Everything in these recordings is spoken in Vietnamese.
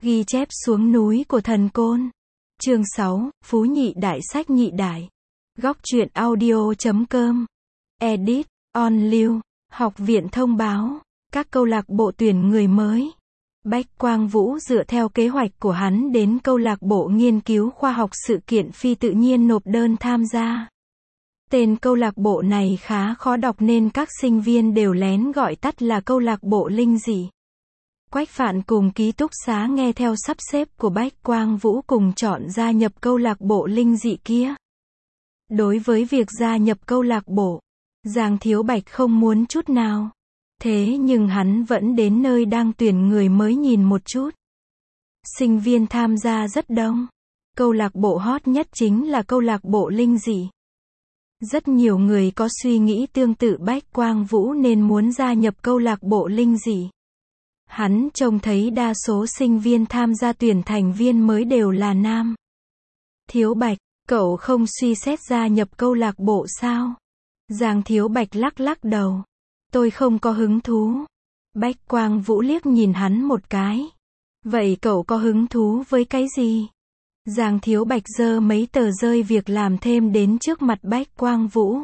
Ghi chép xuống núi của thần Côn. Chương 6, Phú Nhị Đại sách nhị đại. Góc truyện audio.com. Edit, On Lưu. Học viện thông báo. Các câu lạc bộ tuyển người mới. Bách Quang Vũ dựa theo kế hoạch của hắn đến câu lạc bộ nghiên cứu khoa học sự kiện phi tự nhiên nộp đơn tham gia. Tên câu lạc bộ này khá khó đọc nên các sinh viên đều lén gọi tắt là câu lạc bộ linh dị. Quách Phạn cùng ký túc xá nghe theo sắp xếp của Bách Quang Vũ cùng chọn gia nhập câu lạc bộ linh dị kia. Đối với việc gia nhập câu lạc bộ, Giang Thiếu Bạch không muốn chút nào. Thế nhưng hắn vẫn đến nơi đang tuyển người mới nhìn một chút. Sinh viên tham gia rất đông. Câu lạc bộ hot nhất chính là câu lạc bộ linh dị. Rất nhiều người có suy nghĩ tương tự Bách Quang Vũ nên muốn gia nhập câu lạc bộ linh dị. Hắn trông thấy đa số sinh viên tham gia tuyển thành viên mới đều là nam. Thiếu Bạch, cậu không suy xét gia nhập câu lạc bộ sao? Giang Thiếu Bạch lắc lắc đầu. Tôi không có hứng thú. Bách Quang Vũ liếc nhìn hắn một cái. Vậy cậu có hứng thú với cái gì? Giang Thiếu Bạch giơ mấy tờ rơi việc làm thêm đến trước mặt Bách Quang Vũ.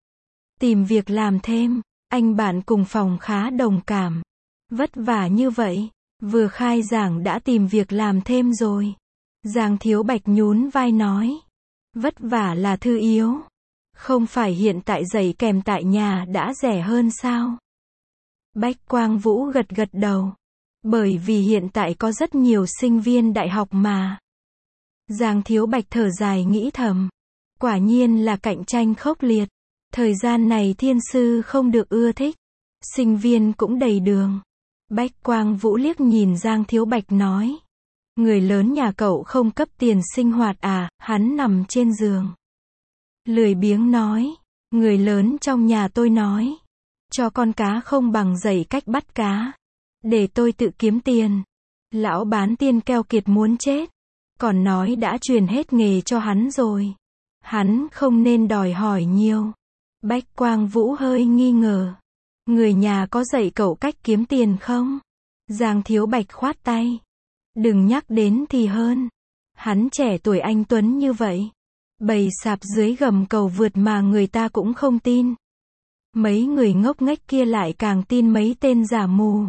Tìm việc làm thêm, anh bạn cùng phòng khá đồng cảm. Vất vả như vậy, vừa khai giảng đã tìm việc làm thêm rồi. Giang Thiếu Bạch nhún vai nói. Vất vả là thứ yếu. Không phải hiện tại dạy kèm tại nhà đã rẻ hơn sao? Bách Quang Vũ gật gật đầu. Bởi vì hiện tại có rất nhiều sinh viên đại học mà. Giang Thiếu Bạch thở dài nghĩ thầm. Quả nhiên là cạnh tranh khốc liệt. Thời gian này thiên sư không được ưa thích. Sinh viên cũng đầy đường. Bách Quang Vũ liếc nhìn Giang Thiếu Bạch nói. Người lớn nhà cậu không cấp tiền sinh hoạt à? Hắn nằm trên giường. Lười biếng nói. Người lớn trong nhà tôi nói. Cho con cá không bằng dạy cách bắt cá. Để tôi tự kiếm tiền. Lão bán tiên keo kiệt muốn chết. Còn nói đã truyền hết nghề cho hắn rồi. Hắn không nên đòi hỏi nhiều. Bách Quang Vũ hơi nghi ngờ. Người nhà có dạy cậu cách kiếm tiền không? Giang Thiếu Bạch khoát tay. Đừng nhắc đến thì hơn. Hắn trẻ tuổi anh tuấn như vậy. Bày sạp dưới gầm cầu vượt mà người ta cũng không tin. Mấy người ngốc nghếch kia lại càng tin mấy tên giả mù.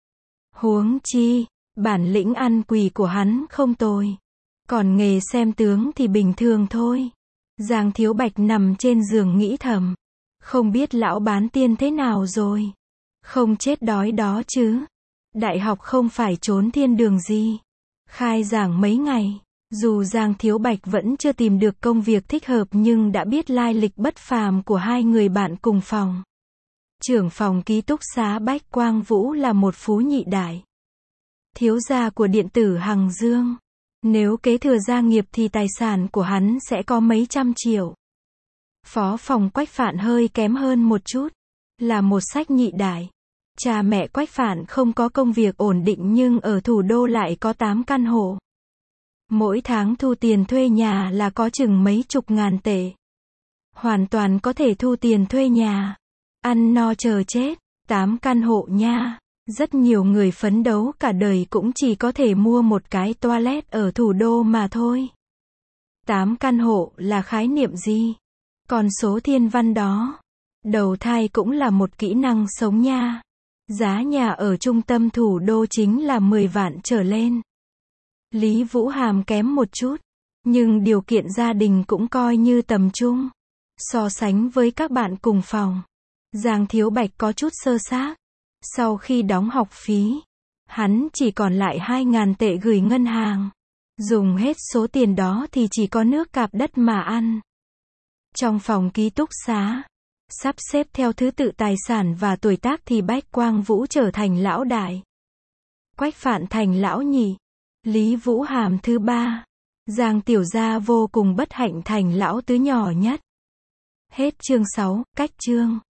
Huống chi, bản lĩnh ăn quỳ của hắn không tồi. Còn nghề xem tướng thì bình thường thôi. Giang Thiếu Bạch nằm trên giường nghĩ thầm. Không biết lão bán tiên thế nào rồi. Không chết đói đó chứ. Đại học không phải trốn thiên đường gì. Khai giảng mấy ngày. Dù Giang Thiếu Bạch vẫn chưa tìm được công việc thích hợp nhưng đã biết lai lịch bất phàm của hai người bạn cùng phòng. Trưởng phòng ký túc xá Bách Quang Vũ là một phú nhị đại. Thiếu gia của điện tử Hằng Dương. Nếu kế thừa gia nghiệp thì tài sản của hắn sẽ có mấy trăm triệu. Phó phòng Quách Phạn hơi kém hơn một chút. Là một sách nhị đại. Cha mẹ Quách Phạn không có công việc ổn định nhưng ở thủ đô lại có 8 căn hộ. Mỗi tháng thu tiền thuê nhà là có chừng mấy chục ngàn tệ. Hoàn toàn có thể thu tiền thuê nhà. Ăn no chờ chết. 8 căn hộ nha. Rất nhiều người phấn đấu cả đời cũng chỉ có thể mua một cái toilet ở thủ đô mà thôi. 8 căn hộ là khái niệm gì? Con số thiên văn đó. Đầu thai cũng là một kỹ năng sống nha. Giá nhà ở trung tâm thủ đô chính là 10 vạn trở lên. Lý Vũ Hàm kém một chút. Nhưng điều kiện gia đình cũng coi như tầm trung. So sánh với các bạn cùng phòng. Giang Thiếu Bạch có chút sơ xác. Sau khi đóng học phí, hắn chỉ còn lại 2.000 tệ gửi ngân hàng. Dùng hết số tiền đó thì chỉ có nước cạp đất mà ăn. Trong phòng ký túc xá, sắp xếp theo thứ tự tài sản và tuổi tác thì Bách Quang Vũ trở thành lão đại. Quách Phạn thành lão nhị. Lý Vũ Hàm thứ ba. Giang Tiểu Gia vô cùng bất hạnh thành lão tứ nhỏ nhất. Hết chương 6, cách chương.